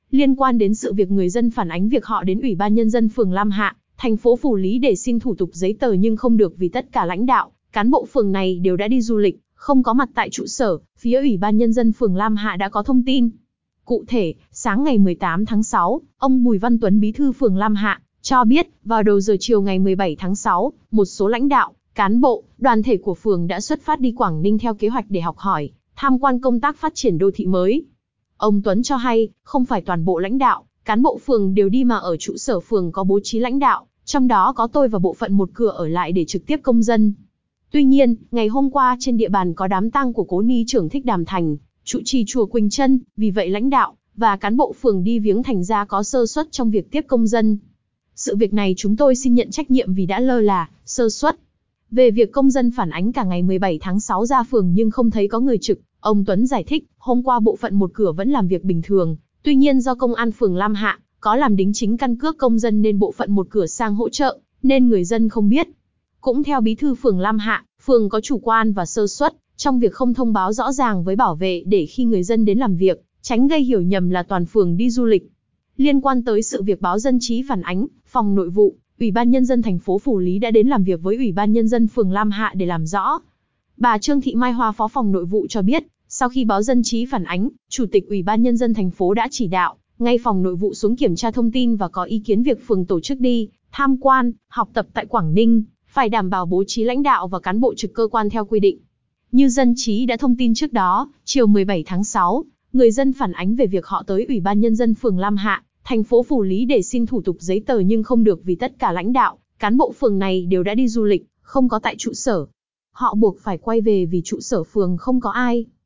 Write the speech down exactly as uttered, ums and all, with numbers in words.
Liên quan đến sự việc người dân phản ánh việc họ đến Ủy ban Nhân dân phường Lam Hạ, thành phố Phủ Lý để xin thủ tục giấy tờ nhưng không được vì tất cả lãnh đạo, cán bộ phường này đều đã đi du lịch, không có mặt tại trụ sở, phía Ủy ban Nhân dân phường Lam Hạ đã có thông tin. Cụ thể, sáng ngày mười tám tháng sáu, ông Bùi Văn Tuấn bí thư phường Lam Hạ, cho biết, vào đầu giờ chiều ngày mười bảy tháng sáu, một số lãnh đạo, cán bộ, đoàn thể của phường đã xuất phát đi Quảng Ninh theo kế hoạch để học hỏi, tham quan công tác phát triển đô thị mới. Ông Tuấn cho hay, không phải toàn bộ lãnh đạo, cán bộ phường đều đi mà ở trụ sở phường có bố trí lãnh đạo, trong đó có tôi và bộ phận một cửa ở lại để trực tiếp công dân. Tuy nhiên, ngày hôm qua trên địa bàn có đám tang của cố ni trưởng Thích Đàm Thành, trụ trì chùa Quỳnh Trân, vì vậy lãnh đạo và cán bộ phường đi viếng thành ra có sơ suất trong việc tiếp công dân. Sự việc này chúng tôi xin nhận trách nhiệm vì đã lơ là, sơ suất. Về việc công dân phản ánh cả ngày mười bảy tháng sáu ra phường nhưng không thấy có người trực, ông Tuấn giải thích, hôm qua bộ phận một cửa vẫn làm việc bình thường, tuy nhiên do công an phường Lam Hạ có làm đính chính căn cước công dân nên bộ phận một cửa sang hỗ trợ, nên người dân không biết. Cũng theo bí thư phường Lam Hạ, phường có chủ quan và sơ suất trong việc không thông báo rõ ràng với bảo vệ để khi người dân đến làm việc, tránh gây hiểu nhầm là toàn phường đi du lịch. Liên quan tới sự việc báo dân trí phản ánh, phòng nội vụ, Ủy ban Nhân dân thành phố Phủ Lý đã đến làm việc với Ủy ban Nhân dân phường Lam Hạ để làm rõ. Bà Trương Thị Mai Hoa phó phòng nội vụ cho biết, sau khi báo dân trí phản ánh, Chủ tịch Ủy ban Nhân dân thành phố đã chỉ đạo, ngay phòng nội vụ xuống kiểm tra thông tin và có ý kiến việc phường tổ chức đi, tham quan, học tập tại Quảng Ninh, phải đảm bảo bố trí lãnh đạo và cán bộ trực cơ quan theo quy định. Như dân trí đã thông tin trước đó, chiều mười bảy tháng sáu, người dân phản ánh về việc họ tới Ủy ban Nhân dân phường Lam Hạ, thành phố Phủ Lý để xin thủ tục giấy tờ nhưng không được vì tất cả lãnh đạo, cán bộ phường này đều đã đi du lịch, không có tại trụ sở. Họ buộc phải quay về vì trụ sở phường không có ai.